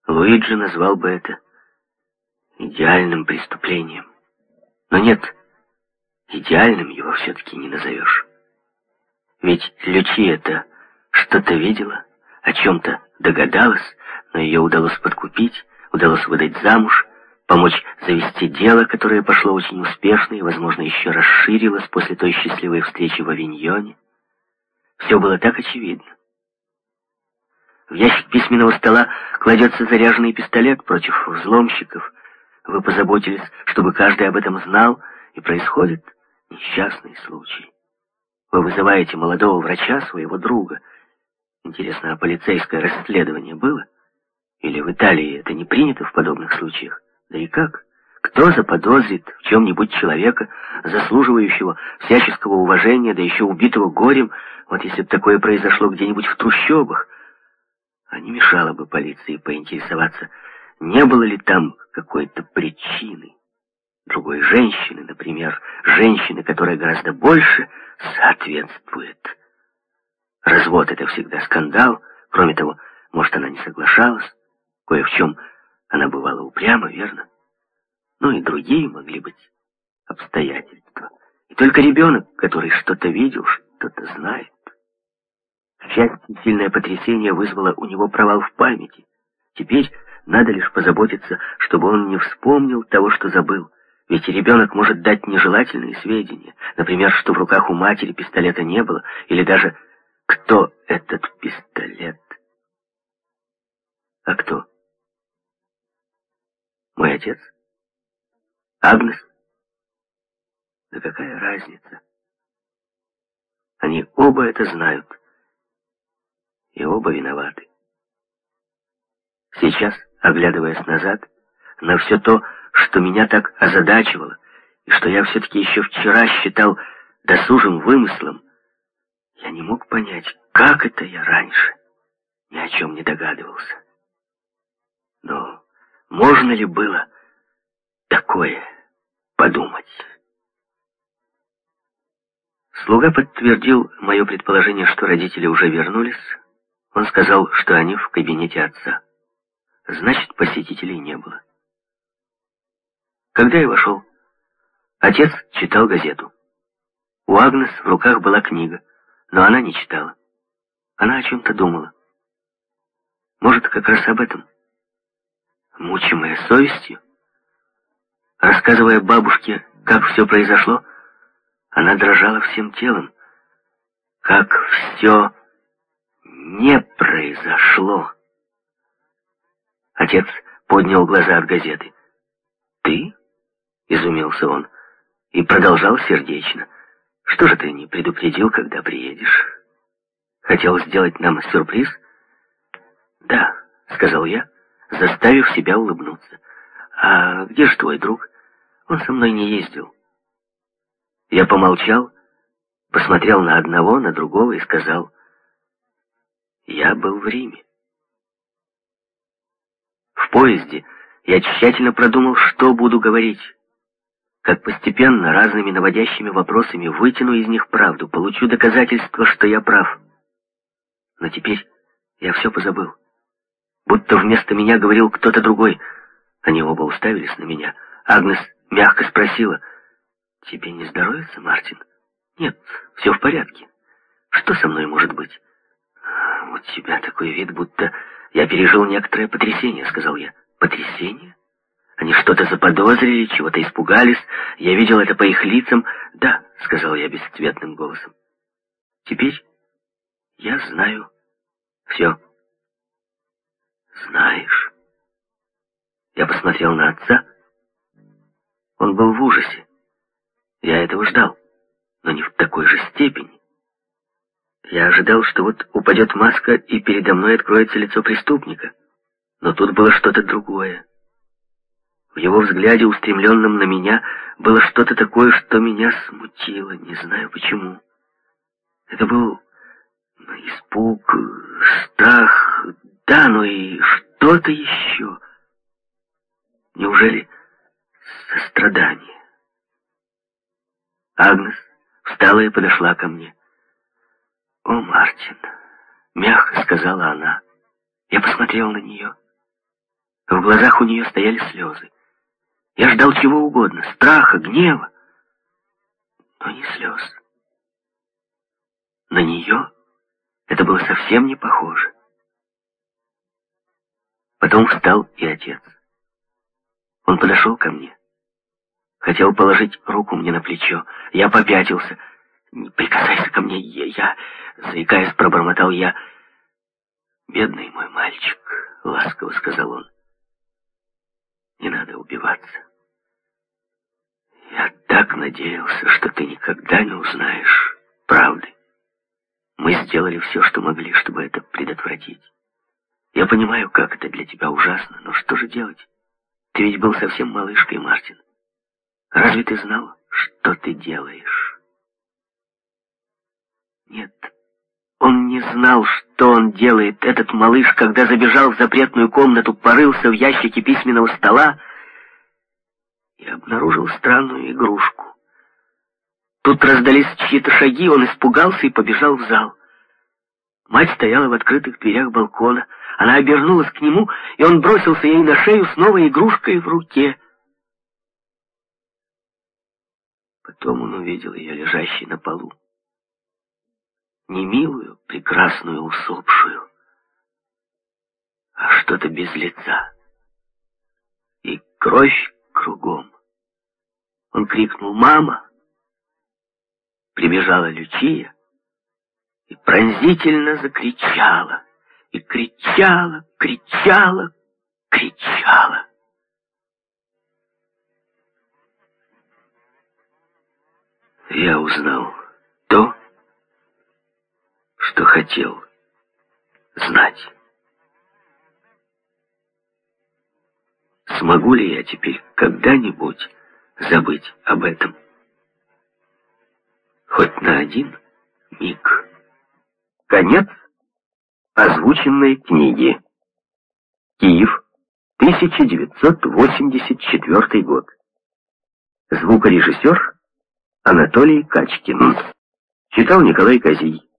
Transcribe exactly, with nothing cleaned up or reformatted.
Луиджи назвал бы это идеальным преступлением. Но нет, идеальным его все-таки не назовешь. Ведь Лючия-то что-то видела, о чем-то догадалась, но ее удалось подкупить, удалось выдать замуж, помочь завести дело, которое пошло очень успешно и, возможно, еще расширилось после той счастливой встречи в Авиньоне. Все было так очевидно. В ящик письменного стола кладется заряженный пистолет против взломщиков. Вы позаботились, чтобы каждый об этом знал, и происходит несчастный случай. Вы вызываете молодого врача, своего друга. Интересно, а полицейское расследование было? Или в Италии это не принято в подобных случаях? Да и как? Кто заподозрит в чем-нибудь человека, заслуживающего всяческого уважения, да еще убитого горем, вот если бы такое произошло где-нибудь в трущобах? А не мешало бы полиции поинтересоваться, не было ли там какой-то причины, другой женщины, например, женщины, которая гораздо больше соответствует. Развод — это всегда скандал. Кроме того, может, она не соглашалась. Кое в чем она бывала упряма, верно? Ну и другие могли быть обстоятельства. И только ребенок, который что-то видел, что-то знает. К счастью, сильное потрясение вызвало у него провал в памяти. Теперь надо лишь позаботиться, чтобы он не вспомнил того, что забыл. Ведь ребенок может дать нежелательные сведения. Например, что в руках у матери пистолета не было, или даже кто этот пистолет. А кто? Мой отец? Агнес? Да какая разница? Они оба это знают. И оба виноваты. Сейчас, оглядываясь назад, на все то, что меня так озадачивало, и что я все-таки еще вчера считал досужим вымыслом, я не мог понять, как это я раньше ни о чем не догадывался. Но можно ли было такое подумать? Слуга подтвердил мое предположение, что родители уже вернулись. Он сказал, что они в кабинете отца. Значит, посетителей не было. Когда я вошел, отец читал газету. У Агнес в руках была книга, но она не читала. Она о чем-то думала. Может, как раз об этом. Мучимая совестью, рассказывая бабушке, как все произошло, она дрожала всем телом. Как все не произошло. Отец поднял глаза от газеты. «Ты?» — изумился он и продолжал сердечно. «Что же ты не предупредил, когда приедешь? Хотел сделать нам сюрприз?» «Да», — сказал я, заставив себя улыбнуться. «А где же твой друг? Он со мной не ездил». Я помолчал, посмотрел на одного, на другого и сказал: «Я был в Риме». В поезде я тщательно продумал, что буду говорить. Как постепенно, разными наводящими вопросами вытяну из них правду, получу доказательство, что я прав. Но теперь я все позабыл. Будто вместо меня говорил кто-то другой. Они оба уставились на меня. Агнес мягко спросила: «Тебе не здоровится, Мартин?» «Нет, все в порядке. Что со мной может быть?» «У тебя такой вид, будто я пережил некоторое потрясение», — сказал я. «Потрясение? Они что-то заподозрили, чего-то испугались. Я видел это по их лицам». «Да», — сказал я бесцветным голосом. «Теперь я знаю все». «Знаешь?» Я посмотрел на отца. Он был в ужасе. Я этого ждал, но не в такой же степени. Я ожидал, что вот упадет маска, и передо мной откроется лицо преступника. Но тут было что-то другое. В его взгляде, устремленном на меня, было что-то такое, что меня смутило, не знаю почему. Это был испуг, страх, да, но и что-то еще. Неужели сострадание? Агнес встала и подошла ко мне. «О, Мартин», — мягко сказала она. Я посмотрел на нее. В глазах у нее стояли слезы. Я ждал чего угодно, страха, гнева, но не слез. На нее это было совсем не похоже. Потом встал и отец. Он подошел ко мне. Хотел положить руку мне на плечо. Я попятился. «Не прикасайся ко мне, я...», я заикаясь, пробормотал я. «Бедный мой мальчик», — ласково сказал он. «Не надо убиваться. Я так надеялся, что ты никогда не узнаешь правды. Мы сделали все, что могли, чтобы это предотвратить. Я понимаю, как это для тебя ужасно, но что же делать? Ты ведь был совсем малышкой, Мартин. Разве ты знал, что ты делаешь?» Нет, он не знал, что он делает, этот малыш, когда забежал в запретную комнату, порылся в ящике письменного стола и обнаружил странную игрушку. Тут раздались чьи-то шаги, он испугался и побежал в зал. Мать стояла в открытых дверях балкона. Она обернулась к нему, и он бросился ей на шею с новой игрушкой в руке. Потом он увидел ее лежащей на полу. Не милую, прекрасную, усопшую, а что-то без лица. И кровь кругом. Он крикнул «Мама!». Прибежала Лючия и пронзительно закричала. И кричала, кричала, кричала. Я узнал то, что хотел знать. Смогу ли я теперь когда-нибудь забыть об этом? Хоть на один миг. Конец озвученной книги. Киев, тысяча девятьсот восемьдесят четвёртый год. Звукорежиссер Анатолий Качкин. Читал Николай Козий.